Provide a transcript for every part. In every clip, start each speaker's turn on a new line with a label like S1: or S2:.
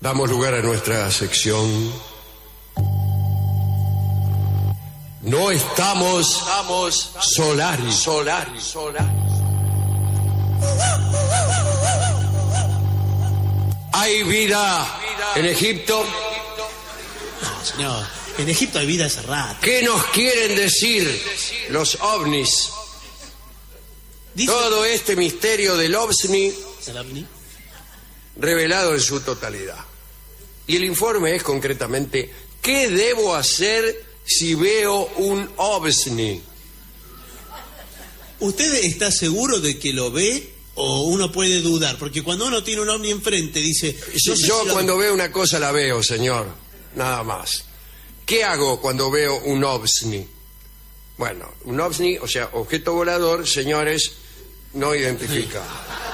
S1: Damos lugar a nuestra sección. No estamos Solaris. ¿Hay vida en Egipto?
S2: No, señor. En Egipto hay vida hace rato.
S1: ¿Qué nos quieren decir los ovnis?
S2: Dice...
S1: Todo este misterio del ovni
S2: ¿Salami?
S1: Revelado en su totalidad. Y el informe es concretamente: ¿qué debo hacer si veo un ovni?
S2: ¿Usted está seguro de que lo ve o uno puede dudar? Porque cuando uno tiene un ovni enfrente dice...
S1: Yo cuando veo una cosa la veo, señor. Nada más. ¿Qué hago cuando veo un ovni? Bueno, un ovni, o sea, objeto volador, señores, no identificado.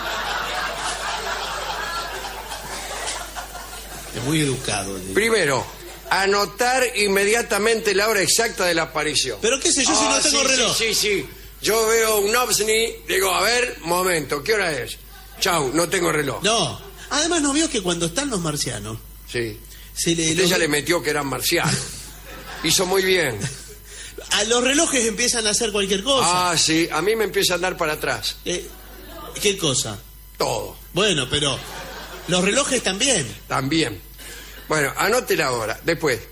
S2: Es muy educado.
S1: Primero, anotar inmediatamente la hora exacta de la aparición.
S2: ¿Pero qué sé yo si no tengo reloj?
S1: Sí. Yo veo un ovni, digo, a ver, momento, ¿qué hora es? Chau, no tengo reloj.
S2: No. Además, ¿no vio que cuando están los marcianos...
S1: Sí. Usted ya le metió que eran marcianos. Hizo muy bien.
S2: A los relojes empiezan a hacer cualquier cosa.
S1: Ah, sí, a mí me empieza a andar para atrás.
S2: ¿Qué cosa?
S1: Todo.
S2: Bueno, pero los relojes también.
S1: También. Bueno, anote la hora. Después,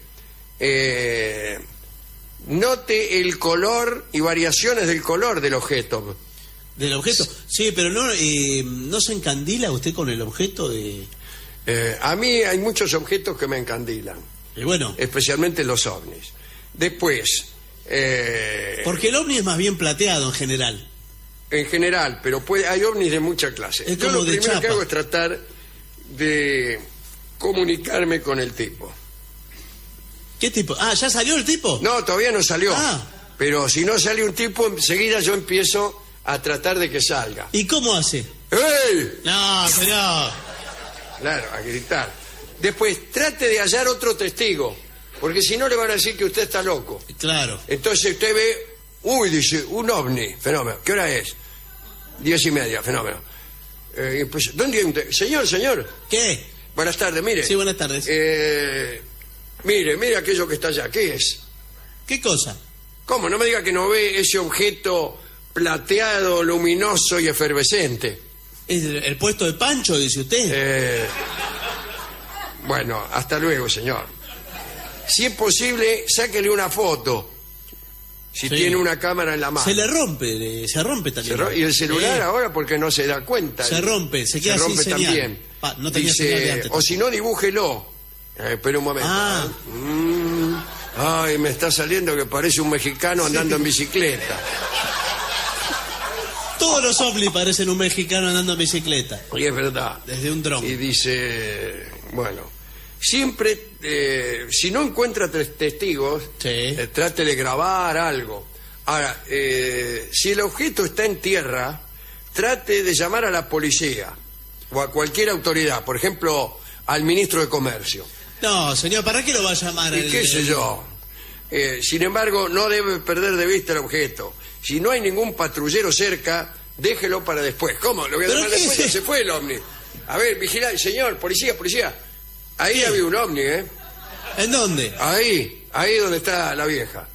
S1: note el color y variaciones del color del objeto.
S2: ¿Del objeto? Sí, pero ¿no se encandila usted con el objeto de...?
S1: A mí hay muchos objetos que me encandilan.
S2: Bueno.
S1: Especialmente los ovnis. Después...
S2: porque el ovni es más bien plateado en general.
S1: En general, pero hay ovnis de mucha clase.
S2: Es
S1: Yo
S2: como
S1: lo
S2: de
S1: primero
S2: chapa.
S1: que hago es tratar de comunicarme con el tipo.
S2: ¿Qué tipo? Ah, ¿ya salió el tipo?
S1: No, todavía no salió.
S2: Ah.
S1: Pero si no sale un tipo, enseguida yo empiezo a tratar de que salga.
S2: ¿Y cómo hace?
S1: ¡Ey!
S2: No, señor.
S1: Claro, a gritar. Después, trate de hallar otro testigo, porque si no le van a decir que usted está loco.
S2: Claro.
S1: Entonces usted ve, dice, un ovni, fenómeno. ¿Qué hora es? 10:30, fenómeno. Pues, ¿dónde hay un señor?
S2: ¿Qué?
S1: Buenas tardes, mire.
S2: Sí, buenas tardes.
S1: Mire aquello que está allá. ¿Qué es?
S2: ¿Qué cosa?
S1: ¿Cómo? No me diga que no ve ese objeto plateado, luminoso y efervescente.
S2: ¿Es el puesto de Pancho, dice usted?
S1: Bueno, hasta luego, señor. Si es posible, sáquele una foto. Si tiene una cámara en la mano.
S2: Se rompe también.
S1: Y el celular ahora porque no se da cuenta.
S2: Se rompe, se queda sin señal.
S1: También.
S2: No tenía señal de antes.
S1: O si no, dibújelo. Espera un momento. Ay, me está saliendo que parece un mexicano andando en bicicleta.
S2: Todos los ovnis parecen un mexicano andando en bicicleta.
S1: Y es verdad.
S2: Desde un dron.
S1: Y dice, bueno, siempre, si no encuentra testigos, trate de grabar algo. Ahora, si el objeto está en tierra, trate de llamar a la policía o a cualquier autoridad, por ejemplo, al ministro de Comercio.
S2: No, señor, ¿para qué lo va a llamar?
S1: ¿Y qué sé yo? Sin embargo, no debe perder de vista el objeto. Si no hay ningún patrullero cerca, déjelo para después. ¿Cómo? Lo voy a llamar después, ya se fue el ovni. A ver, vigila, señor, policía. Ahí había un ovni, ¿eh?
S2: ¿En dónde?
S1: Ahí donde está la vieja.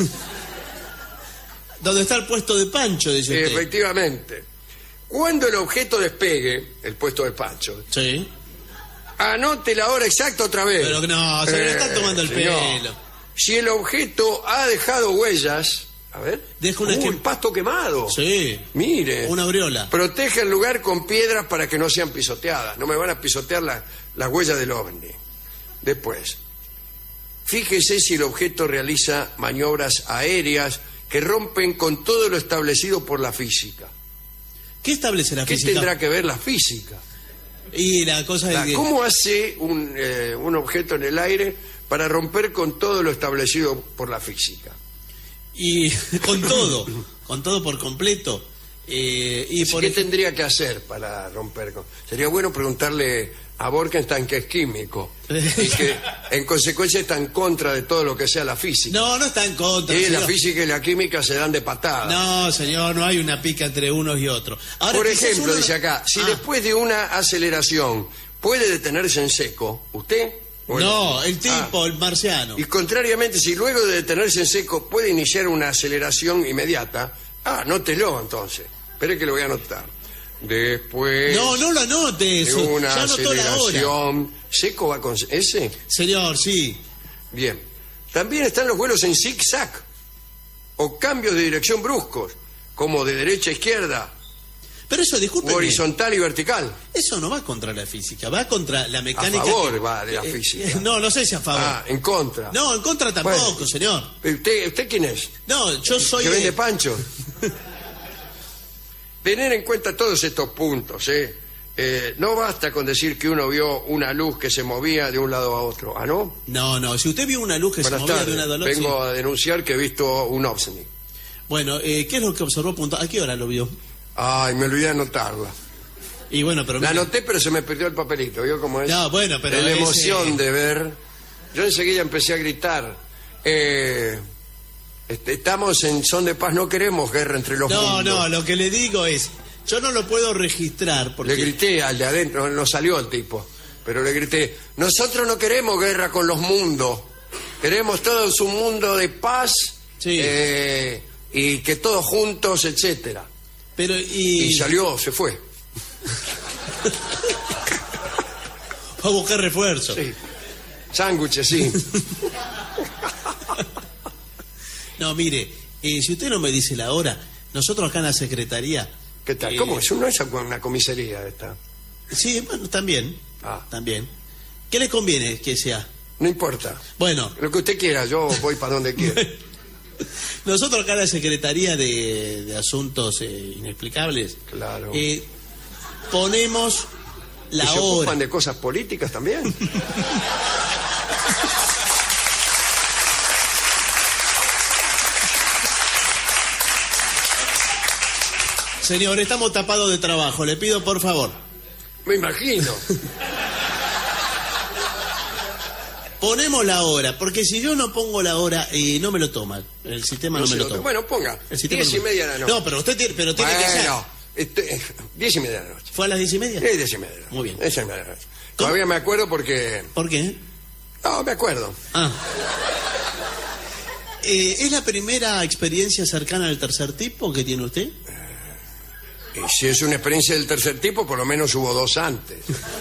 S2: ¿Dónde está el puesto de Pancho, dice usted?
S1: Efectivamente. Cuando el objeto despegue, el puesto de Pancho...
S2: Sí.
S1: Anote la hora exacta otra vez.
S2: Pero no, se le está tomando el pelo.
S1: Si el objeto ha dejado huellas... A ver.
S2: Deja
S1: un pasto quemado.
S2: Sí.
S1: Mire.
S2: Una aureola.
S1: Protege el lugar con piedras para que no sean pisoteadas. No me van a pisotear las huellas del ovni. Después, fíjese si el objeto realiza maniobras aéreas que rompen con todo lo establecido por la física.
S2: ¿Qué establece la física?
S1: ¿Qué tendrá que ver la física?
S2: Y la cosa de que...
S1: ¿Cómo hace un objeto en el aire para romper con todo lo establecido por la física?
S2: Y con todo por completo.
S1: ¿Qué tendría que hacer para romper? Sería bueno preguntarle a Borkenstein, que es químico, y que en consecuencia está en contra de todo lo que sea la física.
S2: No está en contra.
S1: Y la física y la química se dan de patada.
S2: No, señor, no hay una pica entre unos y otros. Ahora,
S1: por ejemplo, dice acá, si después de una aceleración puede detenerse en seco. ¿Usted?
S2: No, el tipo, el marciano.
S1: Y contrariamente, si luego de detenerse en seco puede iniciar una aceleración inmediata, anótelo entonces. Espere que lo voy a anotar. Después...
S2: No lo anote eso.
S1: Una
S2: ya anotó la hora.
S1: aceleración... ¿Seco va con ese?
S2: Señor, sí.
S1: Bien. También están los vuelos en zig-zag o cambios de dirección bruscos, como de derecha a izquierda.
S2: Pero eso, disculpe.
S1: Horizontal y vertical.
S2: Eso no va contra la física, va contra la mecánica.
S1: A favor va de la física.
S2: No sé si a favor.
S1: En contra.
S2: No, en contra tampoco, señor.
S1: ¿Usted quién es?
S2: No, yo soy...
S1: ¿Que vende pancho? Tener en cuenta todos estos puntos, no basta con decir que uno vio una luz que se movía de un lado a otro. ¿Ah, no?
S2: No, si usted vio una luz que se movía de un lado a otro...
S1: Vengo a denunciar que he visto un ovni.
S2: Bueno, ¿qué es lo que observó puntual? ¿A qué hora lo vio?
S1: Ay, me olvidé de anotarla.
S2: Y bueno, pero...
S1: La anoté, pero se me perdió el papelito. ¿Vio cómo es?
S2: No, bueno, pero...
S1: La emoción de ver... Yo enseguida empecé a gritar... estamos en son de paz, no queremos guerra entre los mundos.
S2: No, lo que le digo es... Yo no lo puedo registrar porque...
S1: Le grité al de adentro, no salió el tipo, pero le grité, nosotros no queremos guerra con los mundos, queremos todos un mundo de paz,
S2: sí.
S1: Y que todos juntos, etcétera.
S2: Pero
S1: y salió, se fue.
S2: Va a buscar refuerzo.
S1: Sí. Sándwiches, sí.
S2: No, mire, si usted no me dice la hora, nosotros acá en la secretaría...
S1: ¿Qué tal? ¿Cómo? Eso no es una comisaría esta.
S2: Sí, bueno, también. También. ¿Qué le conviene que sea?
S1: No importa.
S2: Bueno.
S1: Lo que usted quiera, yo voy para donde quiera.
S2: Nosotros acá en la Secretaría de Asuntos Inexplicables...
S1: Claro.
S2: Ponemos la hora.
S1: ¿Se ocupan de cosas políticas también?
S2: Señor, estamos tapados de trabajo, le pido por favor.
S1: Me imagino.
S2: Ponemos la hora, porque si yo no pongo la hora, no me lo toma. El sistema no me lo toma.
S1: Bueno, ponga. 10:30 de la noche.
S2: No, pero usted tiene que hacer.
S1: 10:30 de la noche.
S2: ¿Fue a las 10:30?
S1: 10:30 de la noche.
S2: Muy bien.
S1: 10:30 de la noche. Todavía me acuerdo porque...
S2: ¿Por qué?
S1: No, me acuerdo.
S2: ¿Es la primera experiencia cercana al tercer tipo que tiene usted?
S1: Y si es una experiencia del tercer tipo, por lo menos hubo 2 antes.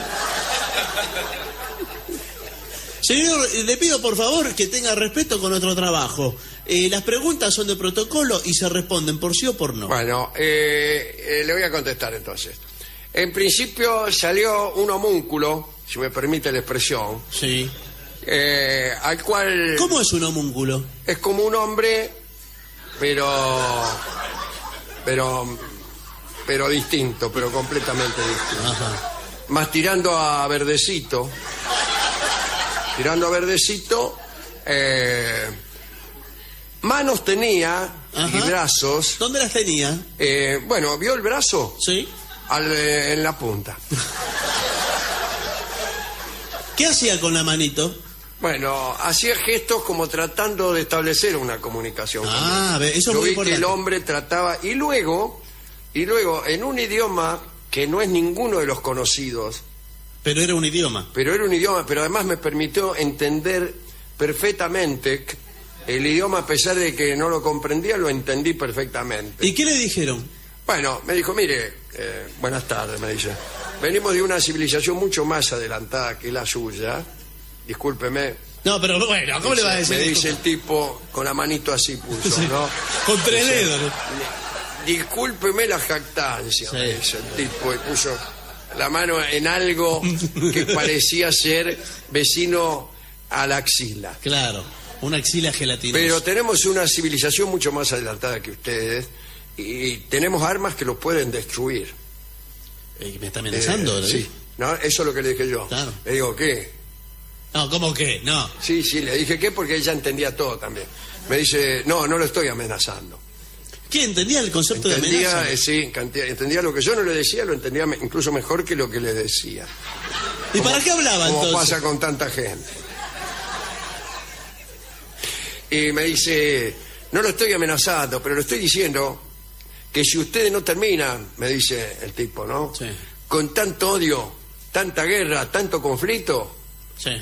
S2: Señor, le pido por favor que tenga respeto con nuestro trabajo. Las preguntas son de protocolo y se responden por sí o por no.
S1: Bueno, le voy a contestar entonces. En principio salió un homúnculo, si me permite la expresión.
S2: Sí.
S1: Al cual...
S2: ¿Cómo es un homúnculo?
S1: Es como un hombre, pero distinto, pero completamente distinto.
S2: Ajá.
S1: Más tirando a verdecito. Manos tenía. Ajá. Y brazos.
S2: ¿Dónde las tenía?
S1: Bueno, ¿vio el brazo?
S2: Sí.
S1: En la punta.
S2: ¿Qué hacía con la manito?
S1: Bueno, hacía gestos como tratando de establecer una comunicación.
S2: Eso es muy importante.
S1: Que el hombre trataba... Y luego, en un idioma que no es ninguno de los conocidos...
S2: Pero era un idioma,
S1: pero además me permitió entender perfectamente el idioma, a pesar de que no lo comprendía, lo entendí perfectamente.
S2: ¿Y qué le dijeron?
S1: Bueno, me dijo, mire, buenas tardes, me dice. Venimos de una civilización mucho más adelantada que la suya. Discúlpeme.
S2: No, pero bueno, ¿cómo le va a decir?
S1: Me dice el tipo, con la manito así puso, sí. ¿No?
S2: Con 3 dedos.
S1: Discúlpeme la jactancia, sí. Me dice el tipo, y puso la mano en algo que parecía ser vecino a la axila.
S2: Claro, una axila gelatinosa.
S1: Pero tenemos una civilización mucho más adelantada que ustedes y tenemos armas que los pueden destruir.
S2: ¿Me está amenazando?
S1: Sí, no, eso es lo que le dije yo. Claro. Le digo, ¿qué?
S2: No, ¿cómo qué? No.
S1: Sí, le dije ¿qué? Porque ella entendía todo también. Me dice, no lo estoy amenazando.
S2: ¿Qué? ¿Entendía el concepto de amenaza?
S1: Sí, entendía lo que yo no le decía, lo entendía incluso mejor que lo que le decía.
S2: ¿Y para qué hablaba entonces?
S1: Como pasa con tanta gente. Y me dice, no lo estoy amenazando, pero le estoy diciendo que si ustedes no terminan, me dice el tipo, ¿no?
S2: Sí.
S1: Con tanto odio, tanta guerra, tanto conflicto,
S2: Sí.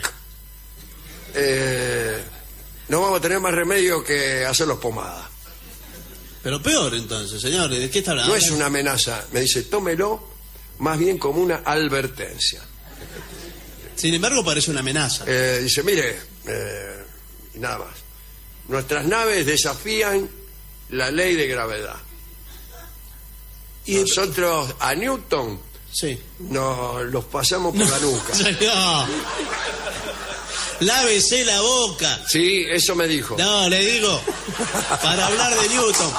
S1: no vamos a tener más remedio que hacerlos pomada.
S2: Pero peor entonces, señor, ¿de qué está hablando?
S1: No es una amenaza, me dice, tómelo más bien como una advertencia.
S2: Sin embargo, parece una amenaza.
S1: Dice, mire, y nada más, nuestras naves desafían la ley de gravedad.
S2: Y
S1: Nosotros a Newton
S2: sí.
S1: nos los pasamos por la nuca.
S2: Señor, lávese la boca.
S1: Sí, eso me dijo.
S2: No, le digo, para hablar de Newton.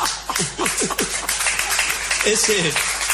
S2: Ese...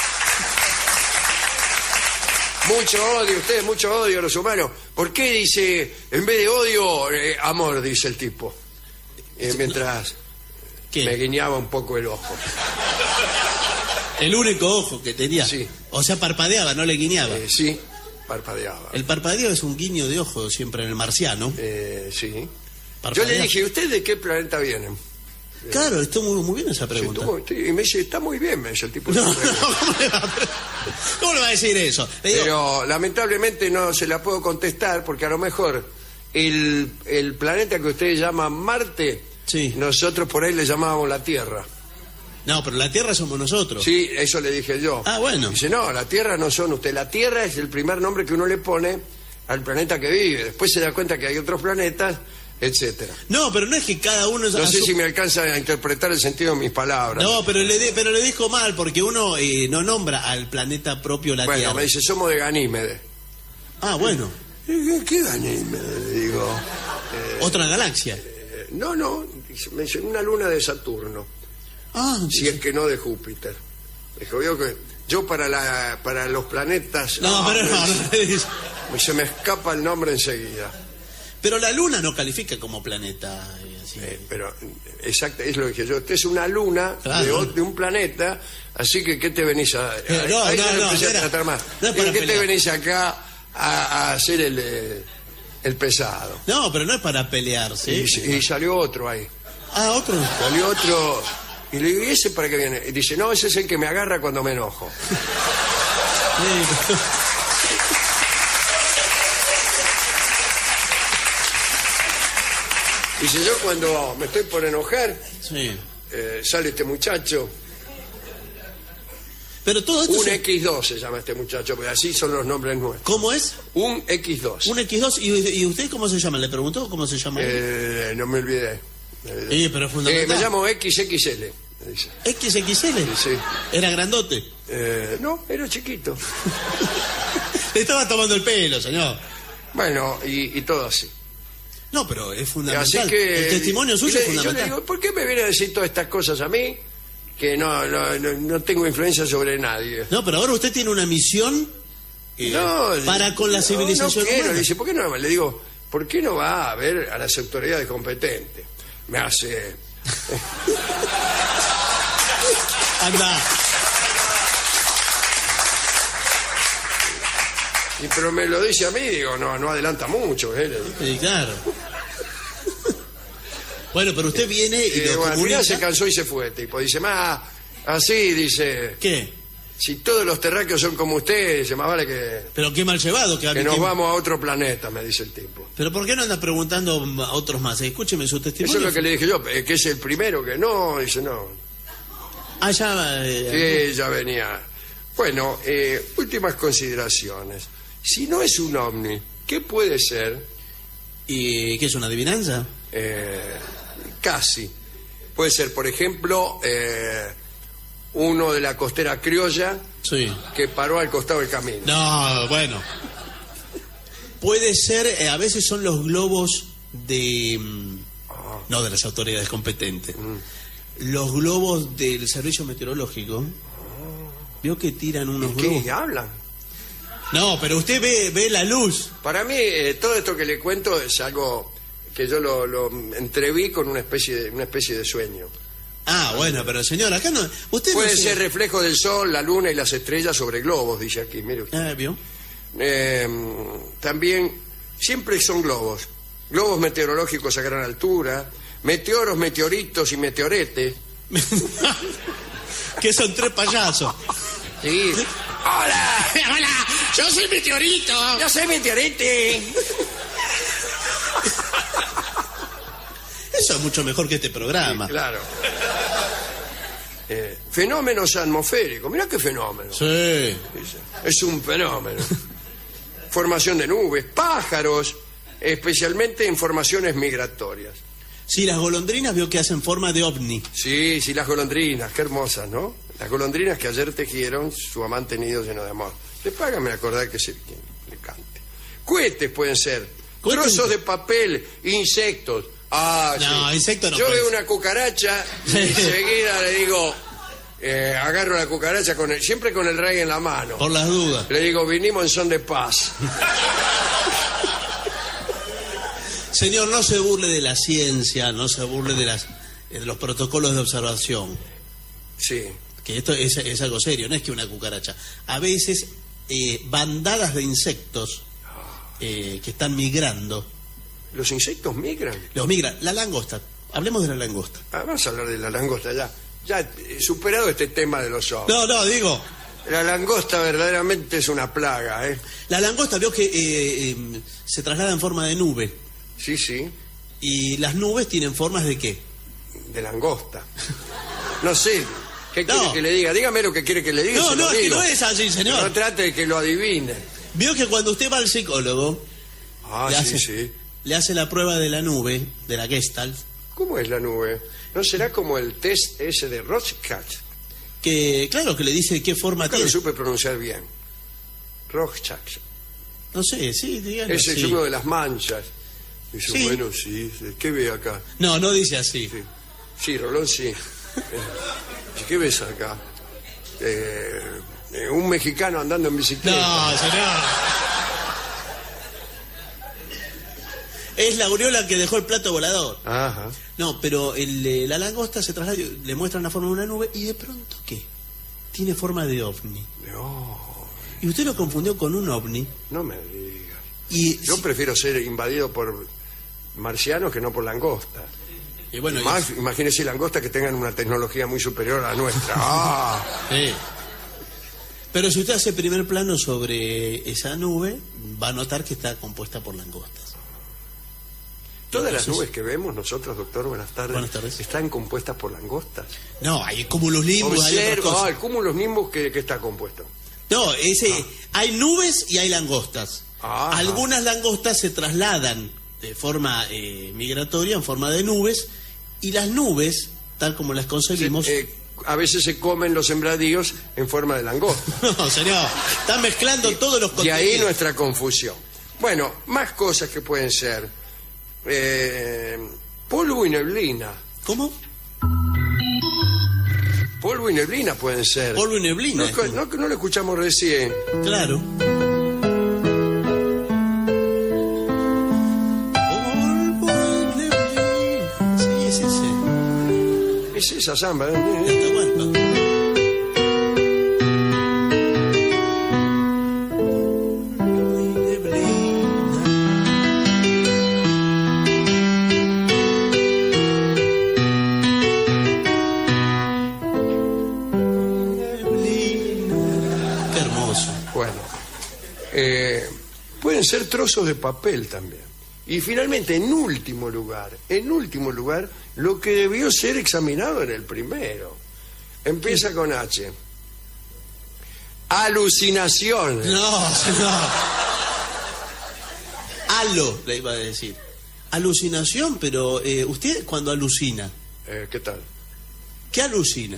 S1: Mucho odio, ustedes, mucho odio a los humanos. ¿Por qué dice, en vez de odio, amor, dice el tipo? Mientras
S2: ¿Qué?
S1: me guiñaba un poco el ojo.
S2: El único ojo que tenía.
S1: Sí.
S2: O sea, parpadeaba, no le guiñaba.
S1: Sí, parpadeaba.
S2: El parpadeo es un guiño de ojo siempre en el marciano.
S1: Sí.
S2: Parpadea.
S1: Yo le dije, ¿ustedes de qué planeta vienen?
S2: Claro, estuvo muy bien esa pregunta.
S1: Y me dice, está muy bien, me dice el tipo.
S2: No, ¿cómo le va a decir eso? Le digo,
S1: Pero lamentablemente no se la puedo contestar porque a lo mejor el planeta que ustedes llaman Marte,
S2: sí.
S1: nosotros por ahí le llamábamos la Tierra.
S2: No, pero la Tierra somos nosotros.
S1: Sí, eso le dije yo.
S2: Ah, bueno.
S1: Dice, no, la Tierra no son ustedes. La Tierra es el primer nombre que uno le pone al planeta que vive. Después se da cuenta que hay otros planetas, etcétera.
S2: No, pero no es que cada uno...
S1: No sé si me alcanza a interpretar el sentido de mis palabras.
S2: No, pero le dijo mal, porque uno no nombra al planeta propio la
S1: Bueno,
S2: Tierra.
S1: me dice, somos de Ganímedes.
S2: Ah, bueno.
S1: ¿Qué Ganímedes? Le digo.
S2: Otra galaxia.
S1: No, me dice, una luna de Saturno.
S2: Ah,
S1: Si es que no de Júpiter. Dijo, veo que yo para los planetas...
S2: No, pero no.
S1: Se me escapa el nombre enseguida.
S2: Pero la Luna no califica como planeta. Así.
S1: Pero, exacto, es lo que dije yo. Usted es una luna
S2: Claro.
S1: de un planeta, así que ¿qué te venís a...?
S2: No,
S1: ahí
S2: no,
S1: lo
S2: no,
S1: empecé a
S2: era-
S1: tratar más.
S2: no es para
S1: ¿Qué te
S2: pelear.
S1: venís acá a hacer el pesado?
S2: No, pero no es para pelear, ¿sí?
S1: Y salió otro ahí.
S2: Ah, otro.
S1: Salió otro... Y le digo, ¿y ese para qué viene? Y dice, no, ese es el que me agarra cuando me enojo. Dice, yo cuando me estoy por enojar,
S2: Sí.
S1: sale este muchacho,
S2: Pero todo esto...
S1: un X2 se llama este muchacho, porque así son los nombres nuestros.
S2: ¿Cómo es?
S1: Un X2.
S2: Un X2. ¿Y usted cómo se llama? ¿Le preguntó cómo se llama?
S1: No me olvidé.
S2: Pero es fundamental.
S1: Me llamo XXL, me dice.
S2: XXL.
S1: Sí.
S2: Era grandote.
S1: No, era chiquito.
S2: Le estaba tomando el pelo, señor.
S1: Bueno, y todo así.
S2: No, pero es fundamental.
S1: Así que...
S2: El testimonio suyo es
S1: Yo le
S2: fundamental.
S1: digo, ¿por qué me viene a decir todas estas cosas a mí? Que no tengo influencia sobre nadie.
S2: No, pero ahora usted tiene una misión
S1: No,
S2: para con la civilización
S1: no quiero.
S2: humana.
S1: Le dice, ¿por qué no? Le digo, ¿por qué no va a ver a las autoridades competentes? Me hace...
S2: Anda.
S1: Pero me lo dice a mí, digo, no adelanta mucho. Le digo.
S2: Sí, claro. Bueno, pero usted viene y lo
S1: Bueno, al
S2: comunica.
S1: final se cansó y se fue, tipo. Dice, así, dice,
S2: ¿Qué?
S1: si todos los terráqueos son como usted, dice, más vale que
S2: Pero qué mal llevado que
S1: nos vamos a otro planeta, me dice el tipo.
S2: Pero ¿por qué no anda preguntando a otros más? Escúcheme su
S1: Eso
S2: testimonio.
S1: es lo que le dije yo, que es el primero que no, dice, no.
S2: Ah, ya...
S1: Que ya venía. Bueno, últimas consideraciones. Si no es un ovni, ¿qué puede ser?
S2: ¿Y qué es una adivinanza?
S1: Casi. Puede ser, por ejemplo, uno de la costera criolla
S2: Sí.
S1: que paró al costado del camino.
S2: No, bueno. Puede ser, a veces son los globos de... no de las autoridades competentes. Los globos del servicio meteorológico. ¿Vio que tiran unos globos?
S1: ¿Qué hablan?
S2: No, pero usted ve la luz.
S1: Para mí, todo esto que le cuento es algo que yo lo entreví con una especie de sueño.
S2: Ah, bueno, pero señor, acá no... Usted
S1: Puede
S2: no se-
S1: ser reflejo del sol, la luna y las estrellas sobre globos, dice aquí, mire usted.
S2: Ah, ¿vio?
S1: También, siempre son globos. Globos meteorológicos a gran altura, meteoros, meteoritos y meteoretes.
S2: Que son tres payasos.
S1: Sí. ¡Hola!
S2: ¡Hola! ¡Yo soy meteorito!
S1: ¡Yo soy meteorito!
S2: Eso es mucho mejor que este programa.
S1: Sí, claro. Fenómenos atmosféricos. Mirá qué fenómeno.
S2: Sí.
S1: Es un fenómeno. Formación de nubes, pájaros, especialmente en formaciones migratorias.
S2: Sí, las golondrinas veo que hacen forma de ovni.
S1: Sí, las golondrinas, qué hermosas, ¿no? Las golondrinas que ayer tejieron su amante nido lleno de amor. Págame acordar que le cante. Cohetes pueden ser, trozos de papel, insectos. Ah,
S2: no,
S1: sí.
S2: Insectos no.
S1: Yo veo una cucaracha y enseguida le digo, agarro la cucaracha siempre con el rey en la mano.
S2: Por las dudas.
S1: Le digo, vinimos en son de paz.
S2: Señor, no se burle de la ciencia, no se burle de los protocolos de observación.
S1: Sí.
S2: Que esto es algo serio, no es que una cucaracha. A veces, bandadas de insectos que están migrando.
S1: ¿Los insectos migran?
S2: Los migran. La langosta. Hablemos de la langosta.
S1: Vamos a hablar de la langosta ya. Ya superado este tema de los ovnis.
S2: No, digo...
S1: La langosta verdaderamente es una plaga, ¿eh?
S2: La langosta veo que se traslada en forma de nube.
S1: Sí, sí.
S2: ¿Y las nubes tienen formas de qué?
S1: De langosta. No sé. ¿Qué quiere que le diga? Dígame lo que quiere que le diga.
S2: No, es que no es así, señor.
S1: No trate de que lo adivine.
S2: Veo que cuando usted va al psicólogo... le hace la prueba de la nube, de la Gestalt.
S1: ¿Cómo es la nube? ¿No será como el test ese de Rorschach?
S2: Que, claro, que le dice qué forma tiene.
S1: Lo supe pronunciar bien. Rorschach.
S2: No sé, sí, dígalo.
S1: Ese es uno de las manchas. Dice,
S2: sí.
S1: Bueno, sí. ¿Qué ve acá?
S2: No dice así.
S1: Sí, Rolón, sí. ¿Qué ves acá? Un mexicano andando en bicicleta.
S2: No, señor. Es la aureola que dejó el plato volador.
S1: Ajá.
S2: No, pero la langosta se traslada, le muestran la forma de una nube y de pronto, ¿qué? Tiene forma de ovni.
S1: No.
S2: Y usted lo confundió con un ovni.
S1: No me digas. Yo
S2: Sí.
S1: prefiero ser invadido por marcianos que no por langostas.
S2: Y bueno,
S1: Imagínese langostas que tengan una tecnología muy superior a la nuestra.
S2: Sí. Pero si usted hace primer plano sobre esa nube, va a notar que está compuesta por langostas.
S1: Todas las nubes que vemos nosotros, doctor, buenas tardes.
S2: Buenas tardes.
S1: ¿Están compuestas por langostas?
S2: No, hay cúmulos nimbus, hay otras cosas.
S1: El cúmulos nimbus que está compuesto.
S2: No, hay nubes y hay langostas.
S1: Ajá.
S2: Algunas langostas se trasladan de forma migratoria en forma de nubes, y las nubes, tal como las concebimos...
S1: A veces se comen los sembradíos en forma de langosta.
S2: No, señor, están mezclando todos los
S1: Y
S2: contenidos.
S1: ahí nuestra confusión. Bueno, más cosas que pueden ser. Polvo y neblina.
S2: ¿Cómo?
S1: Polvo y neblina pueden ser.
S2: Polvo y neblina.
S1: No lo escuchamos recién.
S2: Claro. Polvo y neblina. Sí, es ese.
S1: Es esa samba.
S2: Atahualpa.
S1: Pueden ser trozos de papel también. Y finalmente, en último lugar, lo que debió ser examinado en el primero. Empieza con H. Alucinaciones.
S2: No. Halo, le iba a decir. Alucinación, pero usted cuando alucina,
S1: ¿Qué tal?
S2: ¿qué alucina?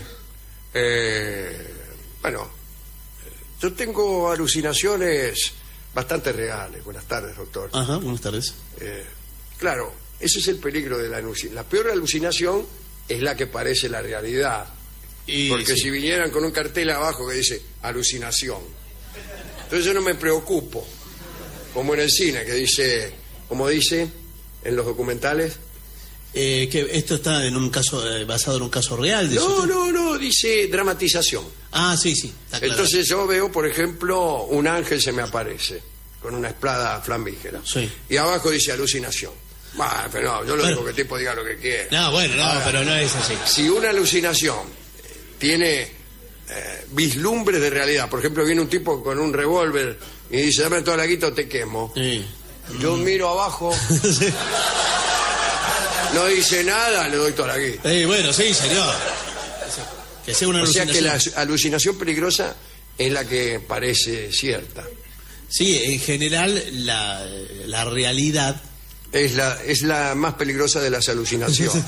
S1: Bueno, yo tengo alucinaciones bastante reales. Buenas tardes, doctor.
S2: Ajá, buenas tardes.
S1: Claro, ese es el peligro de la alucinación. La peor alucinación es la que parece la realidad. Porque
S2: sí.
S1: si vinieran con un cartel abajo que dice alucinación, entonces yo no me preocupo. Como en el cine, que dice, como dice en los documentales.
S2: Que esto está en un caso basado en un caso real.
S1: No, dice dramatización.
S2: Ah, sí, está claro.
S1: Entonces yo veo, por ejemplo, un ángel se me aparece con una espada flamígera.
S2: Sí.
S1: Y abajo dice alucinación. Bueno, pero no, yo lo digo que el tipo diga lo que quiera.
S2: No, bueno, no,
S1: Ahora,
S2: pero no es así.
S1: Si una alucinación tiene vislumbres de realidad. Por ejemplo, viene un tipo con un revólver y dice, dame toda la guita o te quemo.
S2: Sí.
S1: Yo miro abajo,
S2: Sí.
S1: no dice nada, le doy toda la guita.
S2: Bueno, sí, señor. Que sea una
S1: O sea que
S2: alucinación.
S1: la alucinación peligrosa es la que parece cierta.
S2: Sí, en general la realidad...
S1: Es la más peligrosa de las alucinaciones.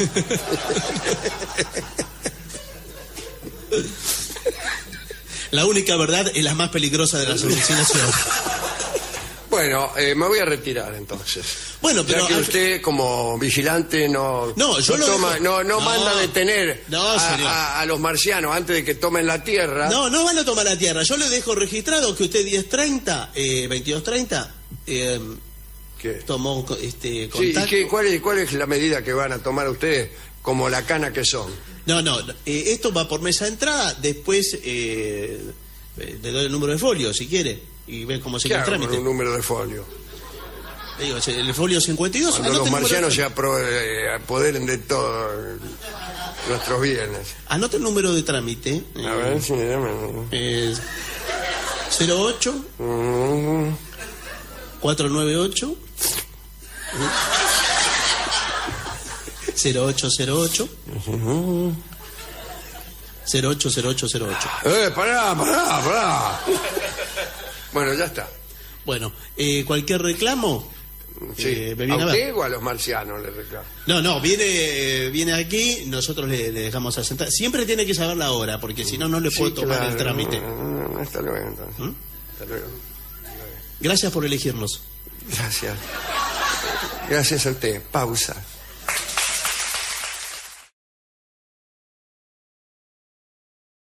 S2: La única verdad es la más peligrosa de las alucinaciones.
S1: Bueno, me voy a retirar entonces.
S2: Bueno, pero...
S1: Ya que usted como vigilante no manda a detener a los marcianos antes de que tomen la Tierra.
S2: No van a tomar la Tierra. Yo le dejo registrado que usted 10:30, 22:30...
S1: ¿Qué?
S2: Tomó contacto.
S1: Sí, ¿y cuál es la medida que van a tomar ustedes como la cana que son?
S2: No, esto va por mesa de entrada, después le doy el número de folio, si quiere, y ve cómo se
S1: ¿Qué
S2: el
S1: hago
S2: trámite.
S1: con un número de folio?
S2: Le digo, el folio 52.
S1: Cuando los marcianos se apoderen de todos nuestros bienes.
S2: Anota el número de trámite.
S1: A ver, sí, dame.
S2: 08 498 0808 080808.
S1: Pará. Bueno, ya está.
S2: Bueno, cualquier reclamo.
S1: Sí.
S2: Me viene
S1: ¿A
S2: a ver.
S1: usted o a los marcianos le reclamo?
S2: No, viene aquí, nosotros le dejamos asentar. Siempre tiene que saber la hora, porque si no le puedo tomar el trámite.
S1: Hasta luego, entonces. Hasta luego.
S2: Gracias por elegirnos.
S1: Gracias. Gracias a usted. Pausa.